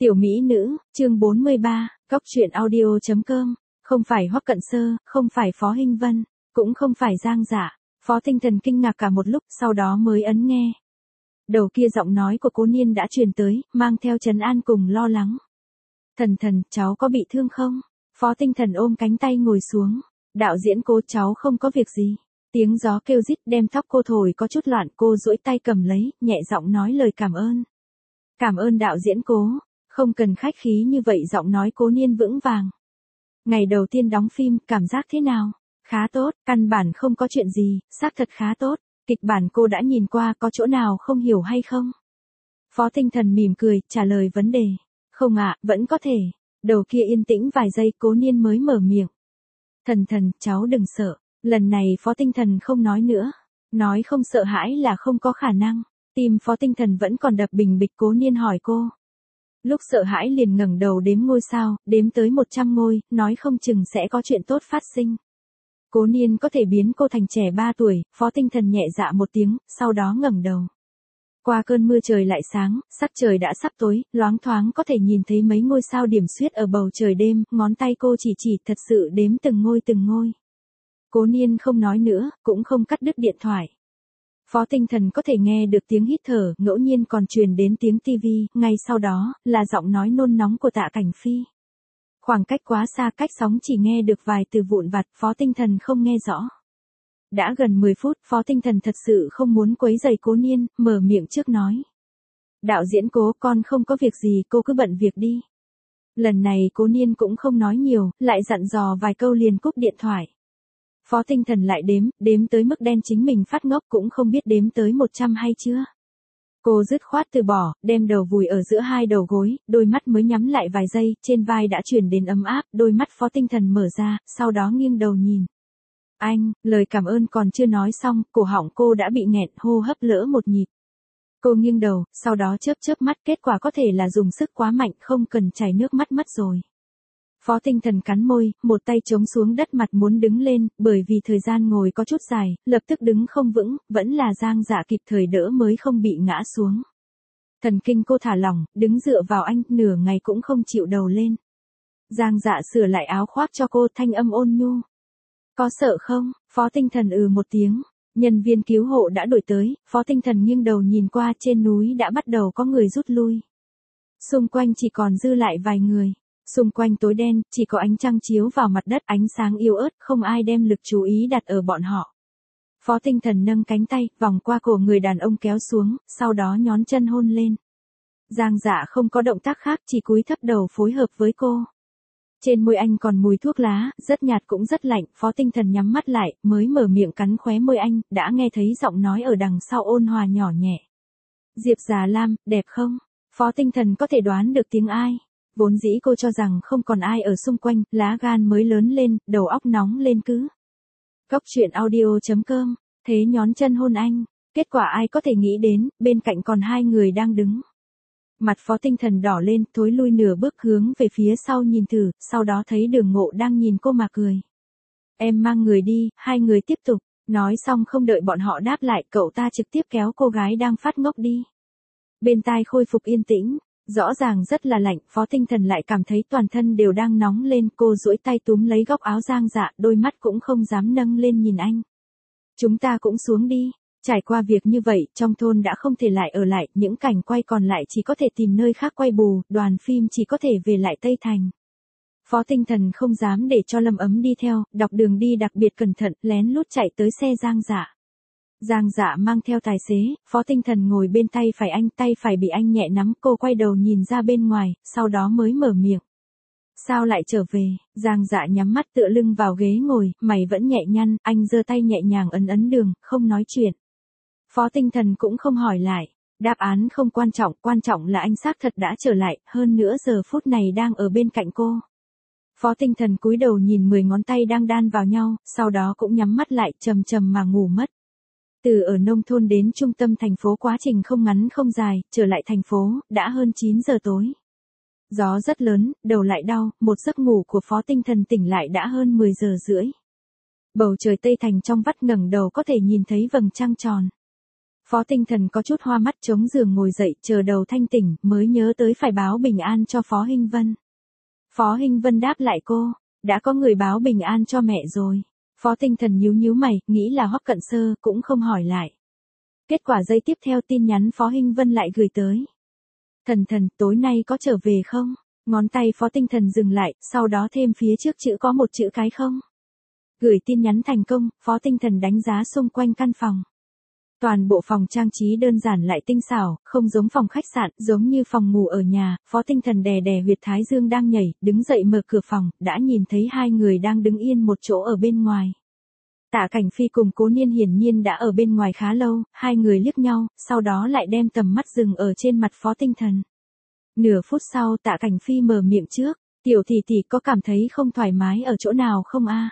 Tiểu mỹ nữ, chương 43, Cóc truyện audio.com, không phải Hoắc Cận Sơ, không phải Phó Hinh Vân, cũng không phải Giang Dạ. Phó Tinh Thần kinh ngạc cả một lúc, sau đó mới ấn nghe. Đầu kia giọng nói của Cố Niên đã truyền tới, mang theo trấn an cùng lo lắng. Thần, cháu có bị thương không? Phó Tinh Thần ôm cánh tay ngồi xuống. Đạo diễn Cố, cháu không có việc gì. Tiếng gió kêu rít đem tóc cô thổi có chút loạn, cô duỗi tay cầm lấy, nhẹ giọng nói lời cảm ơn. Cảm ơn đạo diễn Cố. Không cần khách khí như vậy, giọng nói Cố Niên vững vàng. Ngày đầu tiên đóng phim, cảm giác thế nào? Khá tốt, căn bản không có chuyện gì, xác thật khá tốt. Kịch bản cô đã nhìn qua, có chỗ nào không hiểu hay không? Phó Tinh Thần mỉm cười, trả lời vấn đề. Không ạ, vẫn có thể. Đầu kia yên tĩnh vài giây, Cố Niên mới mở miệng. Thần, cháu đừng sợ. Lần này Phó Tinh Thần không nói nữa. Nói không sợ hãi là không có khả năng. Tim Phó Tinh Thần vẫn còn đập bình bịch. Cố Niên hỏi cô. Lúc sợ hãi liền ngẩng đầu đếm ngôi sao, đếm tới 100 ngôi, nói không chừng sẽ có chuyện tốt phát sinh. Cố Niên có thể biến cô thành trẻ 3 tuổi, Phó Tinh Thần nhẹ dạ một tiếng, sau đó ngẩng đầu. Qua cơn mưa trời lại sáng, sắc trời đã sắp tối, loáng thoáng có thể nhìn thấy mấy ngôi sao điểm xuyết ở bầu trời đêm, ngón tay cô chỉ thật sự đếm từng ngôi. Cố Niên không nói nữa, cũng không cắt đứt điện thoại. Phó Tinh Thần có thể nghe được tiếng hít thở, ngẫu nhiên còn truyền đến tiếng tivi, ngay sau đó, là giọng nói nôn nóng của Tạ Cảnh Phi. Khoảng cách quá xa, cách sóng chỉ nghe được vài từ vụn vặt, Phó Tinh Thần không nghe rõ. Đã gần 10 phút, Phó Tinh Thần thật sự không muốn quấy rầy Cố Niên, mở miệng trước nói. Đạo diễn Cố, con không có việc gì, cô cứ bận việc đi. Lần này Cố Niên cũng không nói nhiều, lại dặn dò vài câu liền cúp điện thoại. Phó Tinh Thần lại đếm tới mức đen chính mình phát ngốc, cũng không biết đếm tới 100 hay chưa. Cô dứt khoát từ bỏ, đem đầu vùi ở giữa hai đầu gối, đôi mắt mới nhắm lại vài giây, trên vai đã truyền đến ấm áp, đôi mắt Phó Tinh Thần mở ra, sau đó nghiêng đầu nhìn. Anh, lời cảm ơn còn chưa nói xong, cổ họng cô đã bị nghẹn, hô hấp lỡ một nhịp. Cô nghiêng đầu, sau đó chớp mắt, kết quả có thể là dùng sức quá mạnh, không cần chảy nước mắt mất rồi. Phó Tinh Thần cắn môi, một tay chống xuống đất, mặt muốn đứng lên, bởi vì thời gian ngồi có chút dài, lập tức đứng không vững, vẫn là Giang Dạ kịp thời đỡ mới không bị ngã xuống. Thần kinh cô thả lỏng, đứng dựa vào anh, nửa ngày cũng không chịu đầu lên. Giang Dạ sửa lại áo khoác cho cô, thanh âm ôn nhu. Có sợ không? Phó Tinh Thần một tiếng. Nhân viên cứu hộ đã đuổi tới, Phó Tinh Thần nghiêng đầu nhìn qua, trên núi đã bắt đầu có người rút lui. Xung quanh chỉ còn dư lại vài người. Xung quanh tối đen, chỉ có ánh trăng chiếu vào mặt đất, ánh sáng yếu ớt, không ai đem lực chú ý đặt ở bọn họ. Phó Tinh Thần nâng cánh tay, vòng qua cổ người đàn ông kéo xuống, sau đó nhón chân hôn lên. Giang Dạ không có động tác khác, chỉ cúi thấp đầu phối hợp với cô. Trên môi anh còn mùi thuốc lá, rất nhạt cũng rất lạnh, Phó Tinh Thần nhắm mắt lại, mới mở miệng cắn khóe môi anh, đã nghe thấy giọng nói ở đằng sau ôn hòa nhỏ nhẹ. Diệp Già Lam, đẹp không? Phó Tinh Thần có thể đoán được tiếng ai. Vốn dĩ cô cho rằng không còn ai ở xung quanh, lá gan mới lớn lên, đầu óc nóng lên cứ. Cóc truyện audio.com, thế nhón chân hôn anh, kết quả ai có thể nghĩ đến, bên cạnh còn hai người đang đứng. Mặt Phó Tinh Thần đỏ lên, thối lui nửa bước hướng về phía sau nhìn thử, sau đó thấy Đường Ngộ đang nhìn cô mà cười. Em mang người đi, hai người tiếp tục, nói xong không đợi bọn họ đáp lại, cậu ta trực tiếp kéo cô gái đang phát ngốc đi. Bên tai khôi phục yên tĩnh. Rõ ràng rất là lạnh, Phó Tinh Thần lại cảm thấy toàn thân đều đang nóng lên, cô duỗi tay túm lấy góc áo Giang Dạ, đôi mắt cũng không dám nâng lên nhìn anh. Chúng ta cũng xuống đi, trải qua việc như vậy, trong thôn đã không thể lại ở lại, những cảnh quay còn lại chỉ có thể tìm nơi khác quay bù, đoàn phim chỉ có thể về lại Tây Thành. Phó Tinh Thần không dám để cho Lâm Ấm đi theo, dọc đường đi đặc biệt cẩn thận, lén lút chạy tới xe Giang Dạ. Giang Dạ mang theo tài xế, Phó Tinh Thần ngồi bên tay phải anh, tay phải bị anh nhẹ nắm, cô quay đầu nhìn ra bên ngoài, sau đó mới mở miệng. Sao lại trở về? Giang Dạ nhắm mắt tựa lưng vào ghế ngồi, mày vẫn nhẹ nhăn, anh giơ tay nhẹ nhàng ấn đường, không nói chuyện. Phó Tinh Thần cũng không hỏi lại, đáp án không quan trọng là anh xác thật đã trở lại, hơn nữa giờ phút này đang ở bên cạnh cô. Phó Tinh Thần cúi đầu nhìn 10 ngón tay đang đan vào nhau, sau đó cũng nhắm mắt lại, trầm mà ngủ mất. Từ ở nông thôn đến trung tâm thành phố quá trình không ngắn không dài, trở lại thành phố, đã hơn 9 giờ tối. Gió rất lớn, đầu lại đau, một giấc ngủ của Phó Tinh Thần tỉnh lại đã hơn 10 giờ rưỡi. Bầu trời Tây Thành trong vắt, ngẩng đầu có thể nhìn thấy vầng trăng tròn. Phó Tinh Thần có chút hoa mắt chống giường ngồi dậy, chờ đầu thanh tỉnh, mới nhớ tới phải báo bình an cho Phó Hinh Vân. Phó Hinh Vân đáp lại cô, đã có người báo bình an cho mẹ rồi. Phó Tinh Thần nhíu nhíu mày, nghĩ là Hoắc Cận Sơ, cũng không hỏi lại. Kết quả giây tiếp theo tin nhắn Phó Hinh Vân lại gửi tới. Thần thần, tối nay có trở về không? Ngón tay Phó Tinh Thần dừng lại, sau đó thêm phía trước chữ có một chữ cái không. Gửi tin nhắn thành công, Phó Tinh Thần đánh giá xung quanh căn phòng. Toàn bộ phòng trang trí đơn giản lại tinh xảo, không giống phòng khách sạn, giống như phòng ngủ ở nhà. Phó Tinh Thần đè đè huyệt thái dương đang nhảy, đứng dậy mở cửa phòng, đã nhìn thấy hai người đang đứng yên một chỗ ở bên ngoài. Tạ Cảnh Phi cùng Cố Niên hiển nhiên đã ở bên ngoài khá lâu, hai người liếc nhau, sau đó lại đem tầm mắt dừng ở trên mặt Phó Tinh Thần. Nửa phút sau Tạ Cảnh Phi mở miệng trước, tiểu tỷ tỷ có cảm thấy không thoải mái ở chỗ nào không a?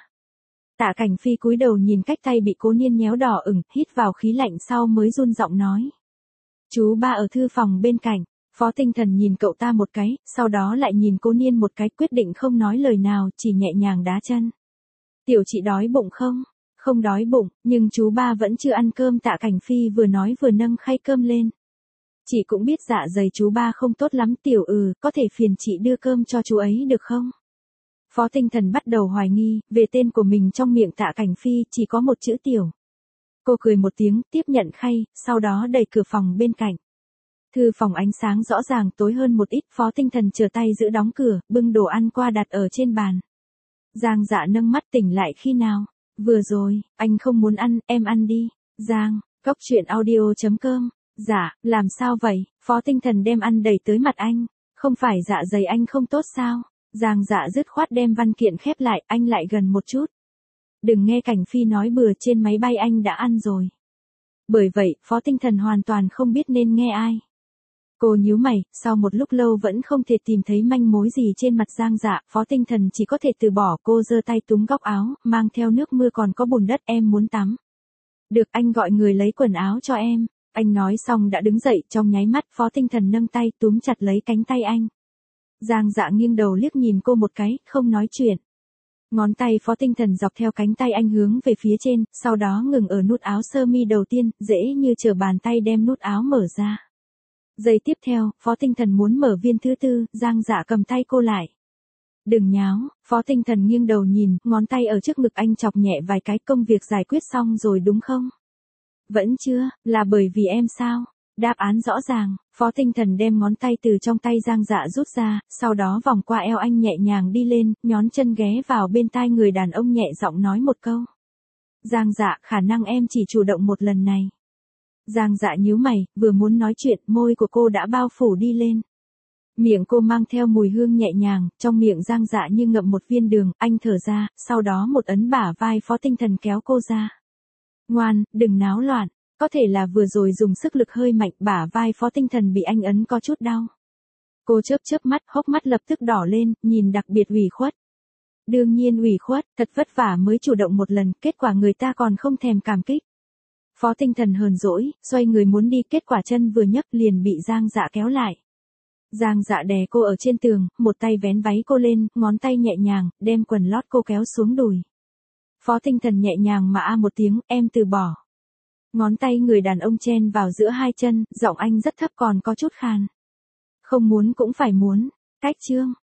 Tạ Cảnh Phi cúi đầu nhìn cách tay bị Cố Niên nhéo đỏ ửng, hít vào khí lạnh sau mới run giọng nói. Chú ba ở thư phòng bên cạnh. Phó Tinh Thần nhìn cậu ta một cái, sau đó lại nhìn Cố Niên một cái, quyết định không nói lời nào, chỉ nhẹ nhàng đá chân. Tiểu chị đói bụng không? Không đói bụng, nhưng chú ba vẫn chưa ăn cơm. Tạ Cảnh Phi vừa nói vừa nâng khay cơm lên. Chị cũng biết dạ dày chú ba không tốt lắm, tiểu có thể phiền chị đưa cơm cho chú ấy được không? Phó Tinh Thần bắt đầu hoài nghi, về tên của mình trong miệng Tạ Cảnh Phi chỉ có một chữ tiểu. Cô cười một tiếng, tiếp nhận khay, sau đó đẩy cửa phòng bên cạnh. Thư phòng ánh sáng rõ ràng tối hơn một ít, Phó Tinh Thần chờ tay giữ đóng cửa, bưng đồ ăn qua đặt ở trên bàn. Giang Dạ nâng mắt, tỉnh lại khi nào? Vừa rồi, anh không muốn ăn, em ăn đi. Giang, Cóc Truyện Audio.com. Dạ, làm sao vậy? Phó Tinh Thần đem ăn đẩy tới mặt anh. Không phải dạ dày anh không tốt sao? Giang Dạ dứt khoát đem văn kiện khép lại, anh lại gần một chút. Đừng nghe Cảnh Phi nói bừa, trên máy bay anh đã ăn rồi. Bởi vậy, Phó Tinh Thần hoàn toàn không biết nên nghe ai. Cô nhíu mày, sau một lúc lâu vẫn không thể tìm thấy manh mối gì trên mặt Giang Dạ, Phó Tinh Thần chỉ có thể từ bỏ. Cô giơ tay túm góc áo, mang theo nước mưa còn có bùn đất, em muốn tắm. Được, anh gọi người lấy quần áo cho em. Anh nói xong đã đứng dậy, trong nháy mắt Phó Tinh Thần nâng tay túm chặt lấy cánh tay anh. Giang Dạ nghiêng đầu liếc nhìn cô một cái, không nói chuyện. Ngón tay Phó Tinh Thần dọc theo cánh tay anh hướng về phía trên, sau đó ngừng ở nút áo sơ mi đầu tiên, dễ như trở bàn tay đem nút áo mở ra. Giây tiếp theo, Phó Tinh Thần muốn mở viên thứ tư, Giang Dạ cầm tay cô lại. Đừng nháo, Phó Tinh Thần nghiêng đầu nhìn, ngón tay ở trước ngực anh chọc nhẹ vài cái, công việc giải quyết xong rồi đúng không? Vẫn chưa, là bởi vì em sao? Đáp án rõ ràng, Phó Tinh Thần đem ngón tay từ trong tay Giang Dạ rút ra, sau đó vòng qua eo anh nhẹ nhàng đi lên, nhón chân ghé vào bên tai người đàn ông nhẹ giọng nói một câu. Giang Dạ, khả năng em chỉ chủ động một lần này. Giang Dạ nhíu mày, vừa muốn nói chuyện, môi của cô đã bao phủ đi lên. Miệng cô mang theo mùi hương nhẹ nhàng, trong miệng Giang Dạ như ngậm một viên đường, anh thở ra, sau đó một ấn bả vai Phó Tinh Thần kéo cô ra. Ngoan, đừng náo loạn. Có thể là vừa rồi dùng sức lực hơi mạnh, bả vai Phó Tinh Thần bị anh ấn có chút đau. Cô chớp chớp mắt, hốc mắt lập tức đỏ lên, nhìn đặc biệt ủy khuất. Đương nhiên ủy khuất, thật vất vả mới chủ động một lần, kết quả người ta còn không thèm cảm kích. Phó Tinh Thần hờn dỗi, xoay người muốn đi, kết quả chân vừa nhấc liền bị Giang Dạ kéo lại. Giang Dạ đè cô ở trên tường, một tay vén váy cô lên, ngón tay nhẹ nhàng, đem quần lót cô kéo xuống đùi. Phó Tinh Thần nhẹ nhàng mà một tiếng, em từ bỏ. Ngón tay người đàn ông chen vào giữa hai chân, giọng anh rất thấp còn có chút khàn. Không muốn cũng phải muốn. Cách chương.